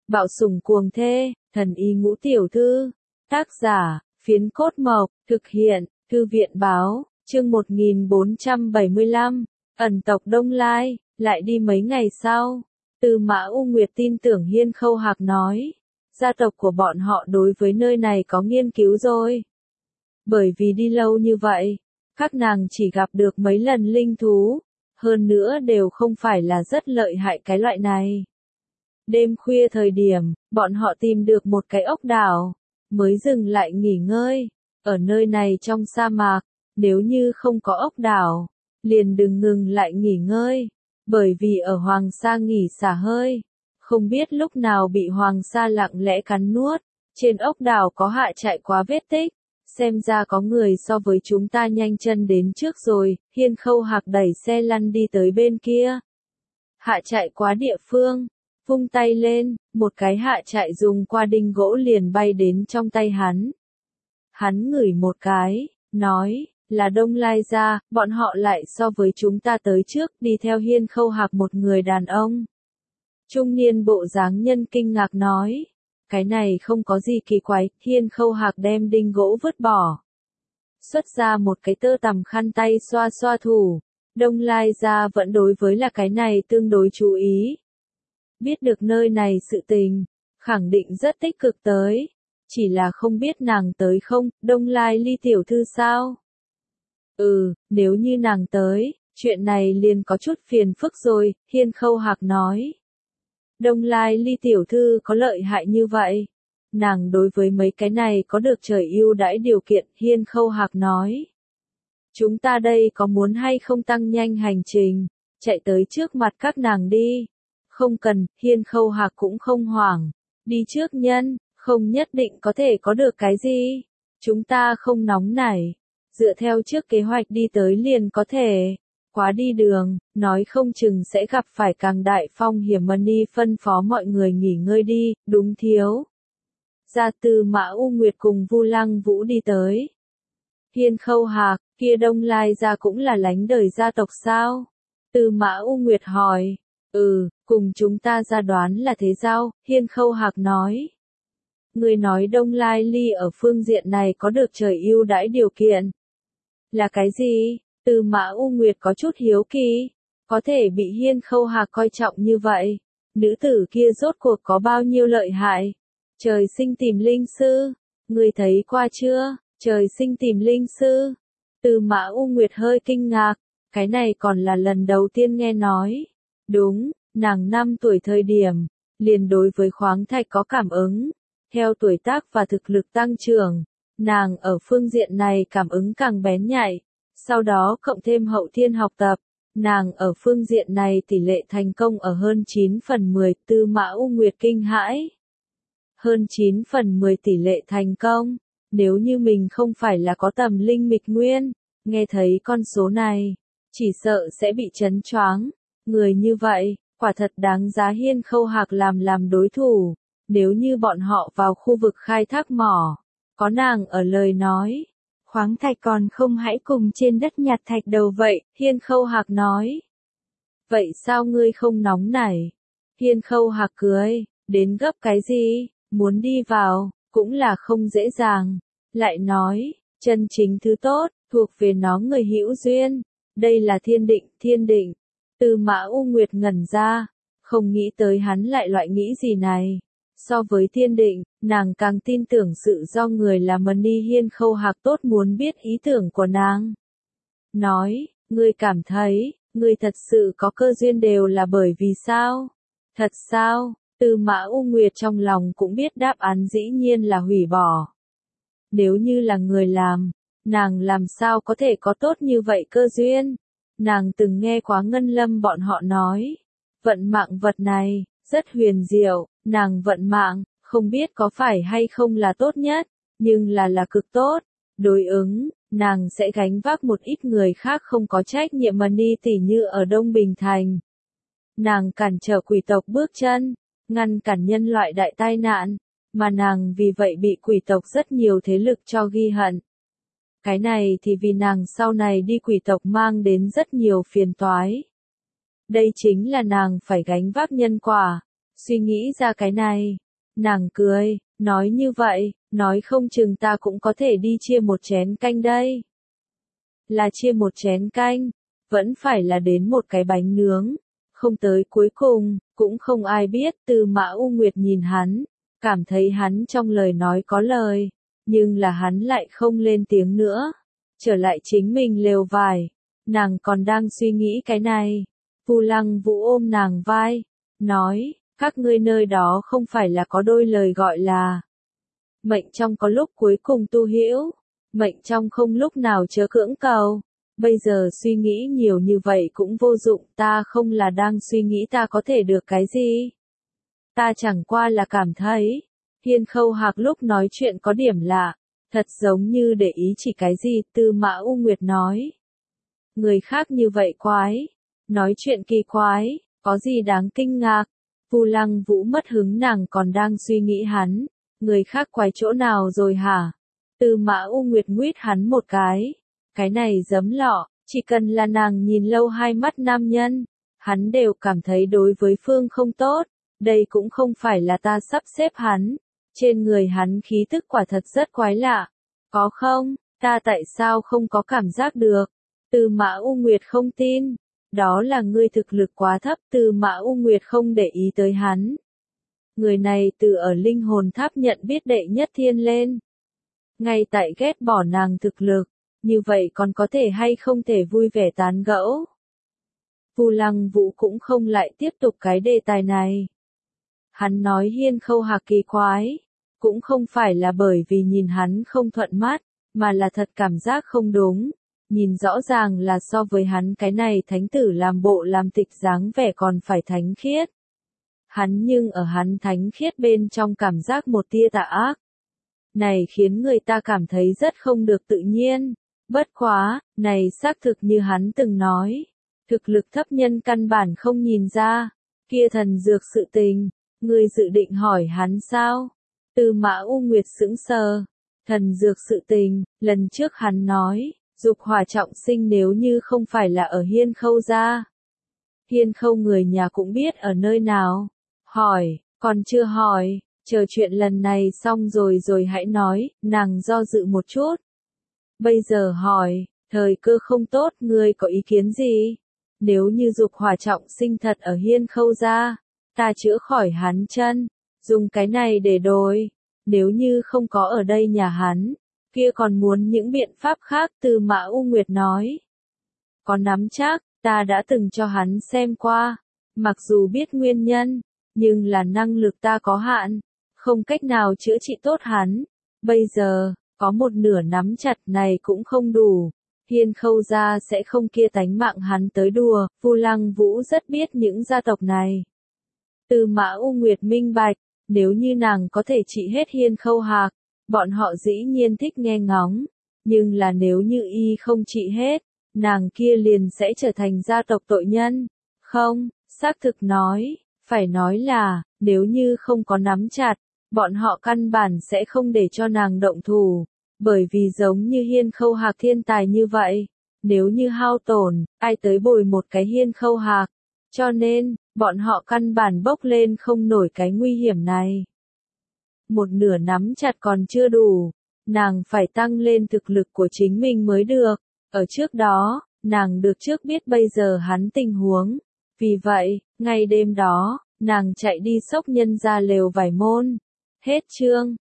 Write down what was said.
Bạo sủng cuồng thê, thần y ngũ tiểu thư. Tác giả, Phiến Cốt Mộc, thực hiện, Thư viện báo, chương 1475, ẩn tộc Đông Lai, lại đi mấy ngày sau. Tư Mã U Nguyệt tin tưởng Hiên Khâu Hạc nói, gia tộc của bọn họ đối với nơi này có nghiên cứu rồi. Bởi vì đi lâu như vậy, các nàng chỉ gặp được mấy lần linh thú, hơn nữa đều không phải là rất lợi hại cái loại này. Đêm khuya thời điểm, bọn họ tìm được một cái ốc đảo, mới dừng lại nghỉ ngơi. Ở nơi này trong sa mạc, nếu như không có ốc đảo, liền đừng ngừng lại nghỉ ngơi, bởi vì ở Hoàng Sa nghỉ xả hơi, không biết lúc nào bị Hoàng Sa lặng lẽ cắn nuốt. Trên ốc đảo có hạ chạy quá vết tích, xem ra có người so với chúng ta nhanh chân đến trước rồi. Hiên Khâu Hạc đẩy xe lăn đi tới bên kia. Hạ chạy quá địa phương, vung tay lên, một cái hạ chạy dùng qua đinh gỗ liền bay đến trong tay hắn. Hắn ngửi một cái, nói, là Đông Lai gia, bọn họ lại so với chúng ta tới trước, đi theo Hiên Khâu Hạc một người đàn ông. Trung niên bộ dáng nhân kinh ngạc nói, cái này không có gì kỳ quái. Hiên Khâu Hạc đem đinh gỗ vứt bỏ, xuất ra một cái tơ tằm khăn tay xoa xoa thủ. Đông Lai gia vẫn đối với là cái này tương đối chú ý. Biết được nơi này sự tình, khẳng định rất tích cực tới. Chỉ là không biết nàng tới không. Đông Lai Ly tiểu thư sao? Nếu như nàng tới, chuyện này liền có chút phiền phức rồi. Hiên Khâu Hạc nói, Đông Lai Ly tiểu thư có lợi hại như vậy, nàng đối với mấy cái này có được trời ưu đãi điều kiện. Hiên Khâu Hạc nói, chúng ta đây có muốn hay không tăng nhanh hành trình, chạy tới trước mặt các nàng đi? Không cần. Hiên Khâu Hạc cũng không hoảng, đi trước nhân, không nhất định có thể có được cái gì. Chúng ta không nóng nảy, dựa theo trước kế hoạch đi tới liền có thể. Quá đi đường, nói không chừng sẽ gặp phải càng đại phong hiểm. Mani phân phó mọi người nghỉ ngơi đi, đúng thiếu. Gia Tư Mã U Nguyệt cùng Vu Lăng Vũ đi tới. Hiên Khâu Hạc, kia Đông Lai gia cũng là lánh đời gia tộc sao? Tư Mã U Nguyệt hỏi. Cùng chúng ta ra đoán là thế giao. Hiên Khâu Hạc nói. Người nói Đông Lai Ly ở phương diện này có được trời ưu đãi điều kiện. Là cái gì? Tư Mã U Nguyệt có chút hiếu kỳ. Có thể bị Hiên Khâu Hạc coi trọng như vậy, nữ tử kia rốt cuộc có bao nhiêu lợi hại? Trời sinh tìm linh sư. Người thấy qua chưa? Trời sinh tìm linh sư. Tư Mã U Nguyệt hơi kinh ngạc. Cái này còn là lần đầu tiên nghe nói. Đúng, nàng 5 tuổi thời điểm, liền đối với khoáng thạch có cảm ứng. Theo tuổi tác và thực lực tăng trưởng, nàng ở phương diện này cảm ứng càng bén nhạy. Sau đó cộng thêm hậu thiên học tập, nàng ở phương diện này tỷ lệ thành công ở hơn 9/10. Tư Mã U Nguyệt kinh hãi. Hơn 9/10 tỷ lệ thành công. Nếu như mình không phải là có tầm linh mịch nguyên, nghe thấy con số này, chỉ sợ sẽ bị chấn choáng. Người như vậy, quả thật đáng giá Hiên Khâu Hạc làm đối thủ. Nếu như bọn họ vào khu vực khai thác mỏ, có nàng ở lời nói, khoáng thạch còn không hãy cùng trên đất nhặt thạch đầu vậy. Hiên Khâu Hạc nói. Vậy sao ngươi không nóng nảy? Hiên Khâu Hạc cười, đến gấp cái gì, muốn đi vào, cũng là không dễ dàng. Lại nói, chân chính thứ tốt, thuộc về nó người hữu duyên. Đây là thiên định. Tư Mã U Nguyệt ngẩn ra, không nghĩ tới hắn lại loại nghĩ gì này. So với thiên định, nàng càng tin tưởng sự do người là Mani. Hiên Khâu Hạc tốt muốn biết ý tưởng của nàng. Nói, ngươi cảm thấy, ngươi thật sự có cơ duyên đều là bởi vì sao? Thật sao? Tư Mã U Nguyệt trong lòng cũng biết đáp án dĩ nhiên là hủy bỏ. Nếu như là người làm, nàng làm sao có thể có tốt như vậy cơ duyên? Nàng từng nghe quá Ngân Lâm bọn họ nói, vận mạng vật này, rất huyền diệu. Nàng vận mạng, không biết có phải hay không là tốt nhất, nhưng là cực tốt. Đối ứng, nàng sẽ gánh vác một ít người khác không có trách nhiệm. Mani tỉ như ở Đông Bình Thành, nàng cản trở quỷ tộc bước chân, ngăn cản nhân loại đại tai nạn, mà nàng vì vậy bị quỷ tộc rất nhiều thế lực cho ghi hận. Cái này thì vì nàng sau này đi quỷ tộc mang đến rất nhiều phiền toái. Đây chính là nàng phải gánh vác nhân quả. suy nghĩ ra cái này. Nàng cười, nói như vậy, nói không chừng ta cũng có thể đi chia một chén canh đây. Là chia một chén canh, vẫn phải là đến một cái bánh nướng. Không tới cuối cùng, cũng không ai biết. Tư Mã U Nguyệt nhìn hắn, cảm thấy hắn trong lời nói có lời, nhưng là hắn lại không lên tiếng nữa. Trở lại chính mình lều vải, nàng còn đang suy nghĩ cái này. Vu Lăng Vũ ôm nàng vai, nói, các ngươi nơi đó không phải là có đôi lời gọi là mệnh trong có lúc cuối cùng tu hữu, mệnh trong không lúc nào chớ cưỡng cầu. Bây giờ suy nghĩ nhiều như vậy cũng vô dụng, ta không là đang suy nghĩ ta có thể được cái gì. Ta chẳng qua là cảm thấy, Hiên Khâu Hạc lúc nói chuyện có điểm lạ, thật giống như để ý chỉ cái gì. Tư Mã U Nguyệt nói. Người khác như vậy quái, nói chuyện kỳ quái, có gì đáng kinh ngạc. Vu Lăng Vũ mất hứng, nàng còn đang suy nghĩ hắn, người khác quái chỗ nào rồi hả? Tư Mã U Nguyệt nguyết hắn một cái này giấm lọ, chỉ cần là nàng nhìn lâu hai mắt nam nhân, hắn đều cảm thấy đối với phương không tốt, đây cũng không phải là ta sắp xếp hắn, trên người hắn khí tức quả thật rất quái lạ, có không, ta tại sao không có cảm giác được? Tư Mã U Nguyệt không tin, đó là ngươi thực lực quá thấp. Tư Mã U Nguyệt không để ý tới hắn. Người này từ ở linh hồn tháp nhận biết đệ nhất thiên lên. Ngay tại ghét bỏ nàng thực lực, như vậy còn có thể hay không thể vui vẻ tán gẫu. Vu Lăng Vũ cũng không lại tiếp tục cái đề tài này. Hắn nói Hiên Khâu Hạc kỳ quái, cũng không phải là bởi vì nhìn hắn không thuận mắt, mà là thật cảm giác không đúng. Nhìn rõ ràng là so với hắn cái này thánh tử làm bộ làm tịch dáng vẻ còn phải thánh khiết. Hắn nhưng ở hắn thánh khiết bên trong cảm giác một tia tà ác. Này khiến người ta cảm thấy rất không được tự nhiên. Bất quá, này xác thực như hắn từng nói. Thực lực thấp nhân căn bản không nhìn ra. Kia thần dược sự tình, người dự định hỏi hắn sao? Tư Mã U Nguyệt sững sờ. Thần dược sự tình, lần trước hắn nói. Dục hỏa trọng sinh nếu như không phải là ở Hiên Khâu gia. Hiên Khâu người nhà cũng biết ở nơi nào. Hỏi, còn chưa hỏi, chờ chuyện lần này xong rồi hãy nói. Nàng do dự một chút. Bây giờ hỏi, thời cơ không tốt, ngươi có ý kiến gì? Nếu như dục hỏa trọng sinh thật ở Hiên Khâu gia, ta chữa khỏi hắn chân, dùng cái này để đổi. Nếu như không có ở đây nhà hắn, kia còn muốn những biện pháp khác. Tư Mã U Nguyệt nói. Có nắm chắc, ta đã từng cho hắn xem qua. Mặc dù biết nguyên nhân, nhưng là năng lực ta có hạn, không cách nào chữa trị tốt hắn. Bây giờ, có một nửa nắm chặt này cũng không đủ. Hiên Khâu gia sẽ không kia tánh mạng hắn tới đùa. Vu Lăng Vũ rất biết những gia tộc này. Tư Mã U Nguyệt minh bạch, nếu như nàng có thể trị hết Hiên Khâu Hạc, bọn họ dĩ nhiên thích nghe ngóng, nhưng là nếu như y không trị hết, nàng kia liền sẽ trở thành gia tộc tội nhân. Không, xác thực nói, phải nói là, nếu như không có nắm chặt, bọn họ căn bản sẽ không để cho nàng động thủ, bởi vì giống như Hiên Khâu Hạc thiên tài như vậy, nếu như hao tổn, ai tới bồi một cái Hiên Khâu Hạc, cho nên, bọn họ căn bản bốc lên không nổi cái nguy hiểm này. Một nửa nắm chặt còn chưa đủ, nàng phải tăng lên thực lực của chính mình mới được. Ở trước đó, nàng được trước biết bây giờ hắn tình huống. Vì vậy, ngay đêm đó, nàng chạy đi xốc nhân ra lều vải môn. Hết chương.